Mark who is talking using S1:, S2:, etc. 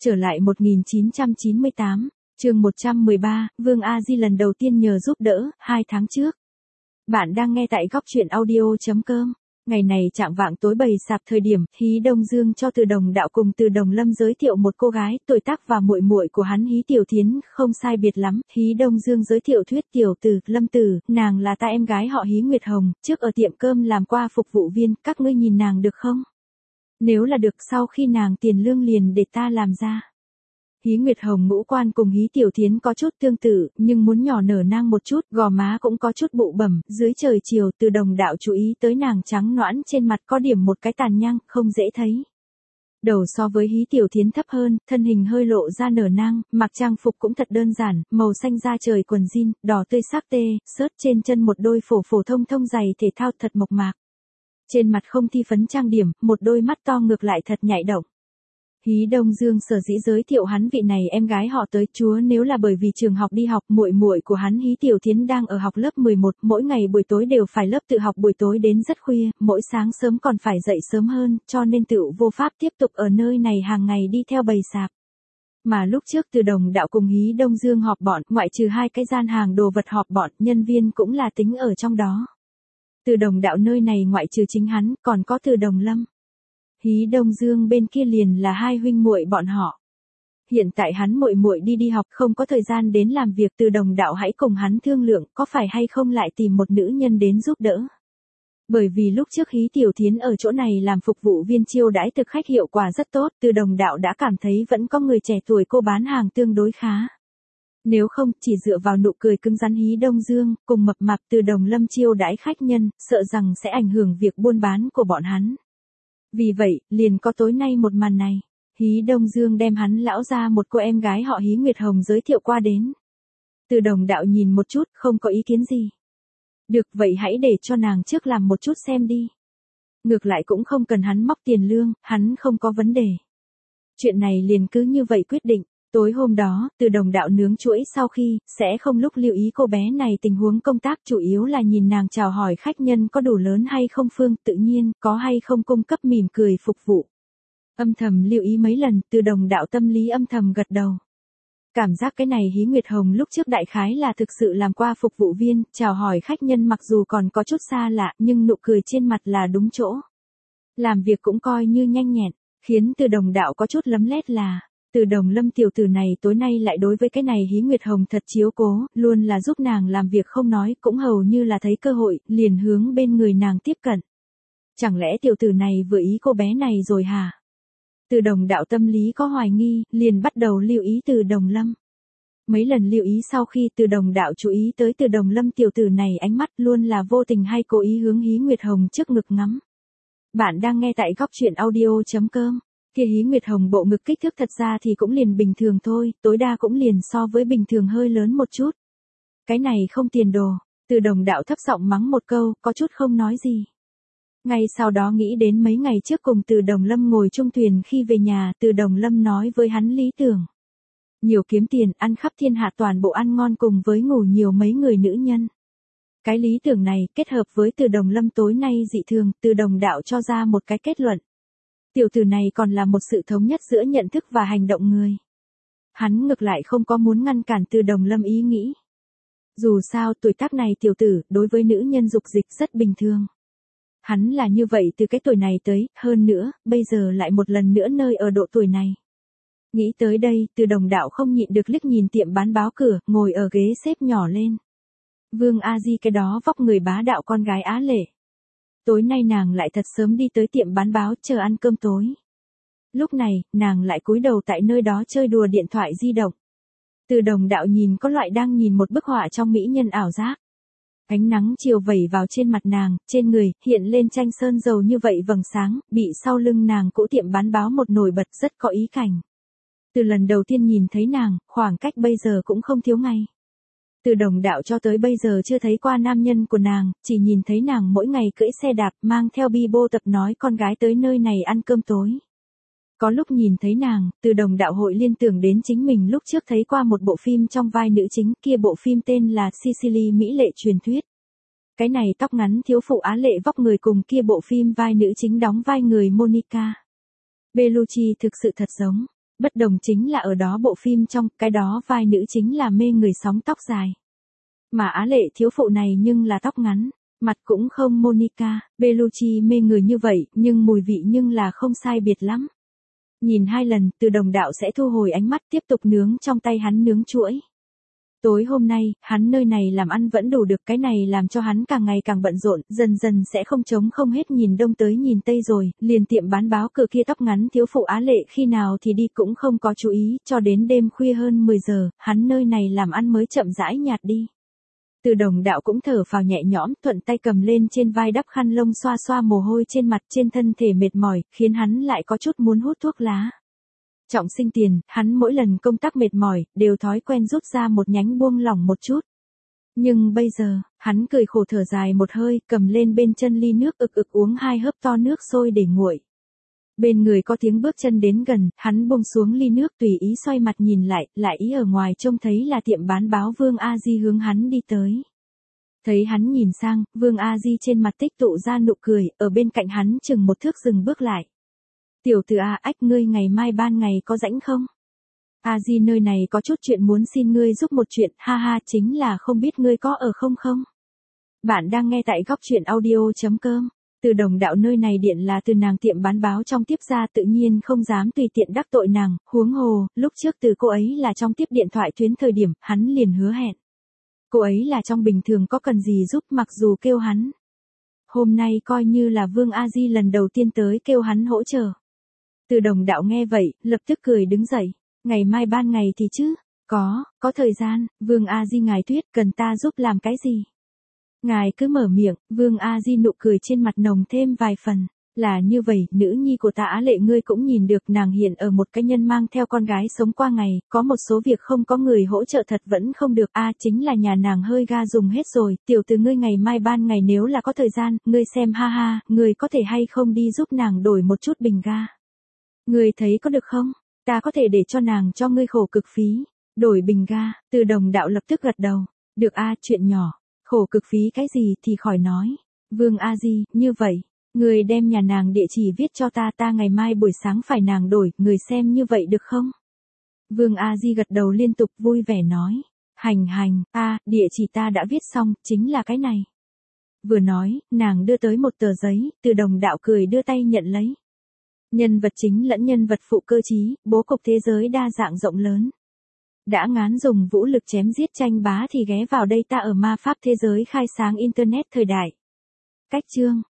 S1: Trở lại 1998, chương 113, Vương A Di lần đầu tiên nhờ giúp đỡ, 2 tháng trước. Bạn đang nghe tại góc chuyện audio.com. Ngày này chạng vạng tối bày sạp thời điểm, Hí Đông Dương cho Từ Đồng Đạo cùng Từ Đồng Lâm giới thiệu một cô gái, tuổi tác và muội muội của hắn Hí Tiểu Thiến, không sai biệt lắm. Hí Đông Dương giới thiệu Thuyết Tiểu Tử, Lâm Tử, nàng là ta em gái họ Hí Nguyệt Hồng, trước ở tiệm cơm làm qua phục vụ viên, các ngươi nhìn nàng được không? Nếu là được sau khi nàng tiền lương liền để ta làm ra. Hí Nguyệt Hồng ngũ quan cùng Hí Tiểu Thiến có chút tương tự, nhưng muốn nhỏ nở nang một chút, gò má cũng có chút bụ bẩm, dưới trời chiều Từ Đồng Đạo chú ý tới nàng trắng nõn trên mặt có điểm một cái tàn nhang, không dễ thấy. Đầu so với Hí Tiểu Thiến thấp hơn, thân hình hơi lộ ra nở nang, mặc trang phục cũng thật đơn giản, màu xanh da trời quần jean, đỏ tươi sắc tê, sớt trên chân một đôi phổ thông thông giày thể thao thật mộc mạc. Trên mặt không thi phấn trang điểm, một đôi mắt to ngược lại thật nhạy động. Hí Đông Dương sở dĩ giới thiệu hắn vị này em gái họ tới chúa nếu là bởi vì trường học đi học, muội muội của hắn Hí Tiểu Thiến đang ở học lớp 11, mỗi ngày buổi tối đều phải lớp tự học buổi tối đến rất khuya, mỗi sáng sớm còn phải dậy sớm hơn, cho nên tựu vô pháp tiếp tục ở nơi này hàng ngày đi theo bầy sạp. Mà lúc trước Từ Đồng Đạo cùng Hí Đông Dương họp bọn, ngoại trừ 2 cái gian hàng đồ vật họp bọn, nhân viên cũng là tính ở trong đó. Từ Đồng Đạo nơi này ngoại trừ chính hắn, còn có Từ Đồng Lâm. Hí Đông Dương bên kia liền là 2 huynh muội bọn họ. Hiện tại hắn muội muội đi học không có thời gian đến làm việc, Từ Đồng Đạo hãy cùng hắn thương lượng có phải hay không lại tìm một nữ nhân đến giúp đỡ. Bởi vì lúc trước Hí Tiểu Thiến ở chỗ này làm phục vụ viên chiêu đãi thực khách hiệu quả rất tốt, Từ Đồng Đạo đã cảm thấy vẫn có người trẻ tuổi cô bán hàng tương đối khá. Nếu không, chỉ dựa vào nụ cười cứng rắn Hí Đông Dương, cùng mập mạp Từ Đồng Lâm chiêu đãi khách nhân, sợ rằng sẽ ảnh hưởng việc buôn bán của bọn hắn. Vì vậy, liền có tối nay một màn này. Hí Đông Dương đem hắn lão ra một cô em gái họ Hí Nguyệt Hồng giới thiệu qua đến. Từ Đồng Đạo nhìn một chút, không có ý kiến gì. Được vậy hãy để cho nàng trước làm một chút xem đi. Ngược lại cũng không cần hắn móc tiền lương, hắn không có vấn đề. Chuyện này liền cứ như vậy quyết định. Tối hôm đó, Từ Đồng Đạo nướng chuỗi sau khi, sẽ không lúc lưu ý cô bé này tình huống công tác, chủ yếu là nhìn nàng chào hỏi khách nhân có đủ lớn hay không phương, tự nhiên, có hay không cung cấp mỉm cười phục vụ. Âm thầm lưu ý mấy lần, Từ Đồng Đạo tâm lý âm thầm gật đầu. Cảm giác cái này Hí Nguyệt Hồng lúc trước đại khái là thực sự làm qua phục vụ viên, chào hỏi khách nhân mặc dù còn có chút xa lạ, nhưng nụ cười trên mặt là đúng chỗ. Làm việc cũng coi như nhanh nhẹn, khiến Từ Đồng Đạo có chút lấm lét là... Từ Đồng Lâm tiểu tử này tối nay lại đối với cái này Hí Nguyệt Hồng thật chiếu cố, luôn là giúp nàng làm việc không nói, cũng hầu như là thấy cơ hội, liền hướng bên người nàng tiếp cận. Chẳng lẽ tiểu tử này vừa ý cô bé này rồi hả? Từ Đồng Đạo tâm lý có hoài nghi, liền bắt đầu lưu ý Từ Đồng Lâm. Mấy lần lưu ý sau khi Từ Đồng Đạo chú ý tới Từ Đồng Lâm tiểu tử này ánh mắt luôn là vô tình hay cố ý hướng Hí Nguyệt Hồng trước ngực ngắm. Bạn đang nghe tại góc chuyện audio.com. Kia Hí Nguyệt Hồng bộ ngực kích thước thật ra thì cũng liền bình thường thôi, tối đa cũng liền so với bình thường hơi lớn một chút. Cái này không tiền đồ, Từ Đồng Đạo thấp giọng mắng một câu, có chút không nói gì. Ngay sau đó nghĩ đến mấy ngày trước cùng Từ Đồng Lâm ngồi chung thuyền khi về nhà, Từ Đồng Lâm nói với hắn lý tưởng. Nhiều kiếm tiền, ăn khắp thiên hạ toàn bộ ăn ngon cùng với ngủ nhiều mấy người nữ nhân. Cái lý tưởng này kết hợp với Từ Đồng Lâm tối nay dị thường, Từ Đồng Đạo cho ra một cái kết luận. Tiểu tử này còn là một sự thống nhất giữa nhận thức và hành động người. Hắn ngược lại không có muốn ngăn cản Từ Đồng Lâm ý nghĩ. Dù sao tuổi tác này tiểu tử đối với nữ nhân dục dịch rất bình thường. Hắn là như vậy từ cái tuổi này tới, hơn nữa, bây giờ lại một lần nữa nơi ở độ tuổi này. Nghĩ tới đây, Từ Đồng Đạo không nhịn được liếc nhìn tiệm bán báo cửa, ngồi ở ghế xếp nhỏ lên. Vương A Di cái đó vóc người bá đạo con gái Á Lệ. Tối nay nàng lại thật sớm đi tới tiệm bán báo chờ ăn cơm tối. Lúc này, nàng lại cúi đầu tại nơi đó chơi đùa điện thoại di động. Từ Đồng Đạo nhìn có loại đang nhìn một bức họa trong mỹ nhân ảo giác. Ánh nắng chiều vẩy vào trên mặt nàng, trên người, hiện lên tranh sơn dầu như vậy vầng sáng, bị sau lưng nàng cũ tiệm bán báo một nổi bật rất có ý cảnh. Từ lần đầu tiên nhìn thấy nàng, khoảng cách bây giờ cũng không thiếu ngày. Từ Đồng Đạo cho tới bây giờ chưa thấy qua nam nhân của nàng, chỉ nhìn thấy nàng mỗi ngày cưỡi xe đạp mang theo bi bô tập nói con gái tới nơi này ăn cơm tối. Có lúc nhìn thấy nàng, Từ Đồng Đạo hội liên tưởng đến chính mình lúc trước thấy qua một bộ phim trong vai nữ chính, kia bộ phim tên là Sicily Mỹ Lệ Truyền Thuyết. Cái này tóc ngắn thiếu phụ Á Lệ vóc người cùng kia bộ phim vai nữ chính đóng vai người Monica Bellucci thực sự thật giống. Bất đồng chính là ở đó bộ phim trong, cái đó vai nữ chính là mê người sóng tóc dài. Mà Á Lệ thiếu phụ này nhưng là tóc ngắn, mặt cũng không Monica Bellucci mê người như vậy, nhưng mùi vị nhưng là không sai biệt lắm. Nhìn 2 lần, Từ Đồng đạo sẽ thu hồi ánh mắt tiếp tục nướng trong tay hắn nướng chuỗi. Tối hôm nay, hắn nơi này làm ăn vẫn đủ được, cái này làm cho hắn càng ngày càng bận rộn, dần dần sẽ không trống không hết nhìn đông tới nhìn tây rồi, liền tiệm bán báo cửa kia tóc ngắn thiếu phụ Á Lệ khi nào thì đi cũng không có chú ý, cho đến đêm khuya hơn 10 giờ, hắn nơi này làm ăn mới chậm rãi nhạt đi. Từ Đồng đạo cũng thở phào nhẹ nhõm, thuận tay cầm lên trên vai đắp khăn lông xoa xoa mồ hôi trên mặt, trên thân thể mệt mỏi, khiến hắn lại có chút muốn hút thuốc lá. Trọng sinh tiền, hắn mỗi lần công tác mệt mỏi, đều thói quen rút ra một nhánh buông lỏng một chút. Nhưng bây giờ, hắn cười khổ thở dài một hơi, cầm lên bên chân ly nước ực ực uống 2 hớp to nước sôi để nguội. Bên người có tiếng bước chân đến gần, hắn buông xuống ly nước tùy ý xoay mặt nhìn lại ý ở ngoài trông thấy là tiệm bán báo Vương A Di hướng hắn đi tới. Thấy hắn nhìn sang, Vương A Di trên mặt tích tụ ra nụ cười, ở bên cạnh hắn chừng 1 thước dừng bước lại. Tiểu tử A ách, ngươi ngày mai ban ngày có rảnh không? A Di nơi này có chút chuyện muốn xin ngươi giúp một chuyện, ha ha, chính là không biết ngươi có ở không không? Bạn đang nghe tại góc truyện audio.com. Từ Đồng đạo nơi này điện là từ nàng tiệm bán báo trong tiếp ra, tự nhiên không dám tùy tiện đắc tội nàng, huống hồ, lúc trước từ cô ấy là trong tiếp điện thoại tuyến thời điểm, hắn liền hứa hẹn. Cô ấy là trong bình thường có cần gì giúp mặc dù kêu hắn. Hôm nay coi như là Vương A Di lần đầu tiên tới kêu hắn hỗ trợ. Từ Đồng đạo nghe vậy, lập tức cười đứng dậy. Ngày mai ban ngày thì chứ? Có thời gian, Vương A Di ngài tuyết cần ta giúp làm cái gì? Ngài cứ mở miệng, Vương A Di nụ cười trên mặt nồng thêm vài phần. Là như vậy, nữ nhi của ta Á Lệ ngươi cũng nhìn được, nàng hiện ở một cái nhân mang theo con gái sống qua ngày, có một số việc không có người hỗ trợ thật vẫn không được, chính là nhà nàng hơi ga dùng hết rồi, tiểu từ ngươi ngày mai ban ngày nếu là có thời gian, ngươi xem ha ha, ngươi có thể hay không đi giúp nàng đổi một chút bình ga. Ngươi thấy có được không? Ta có thể để cho nàng cho ngươi khổ cực phí, đổi bình ga. Từ Đồng đạo lập tức gật đầu. Được chuyện nhỏ, khổ cực phí cái gì thì khỏi nói. Vương A Di, như vậy, người đem nhà nàng địa chỉ viết cho ta ngày mai buổi sáng phải nàng đổi, người xem như vậy được không? Vương A Di gật đầu liên tục vui vẻ nói. Hành, địa chỉ ta đã viết xong, chính là cái này. Vừa nói, nàng đưa tới một tờ giấy, Từ Đồng đạo cười đưa tay nhận lấy. Nhân vật chính lẫn nhân vật phụ cơ trí, bố cục thế giới đa dạng rộng lớn. Đã ngán dùng vũ lực chém giết tranh bá thì ghé vào đây ta ở ma pháp thế giới khai sáng internet thời đại. Cách chương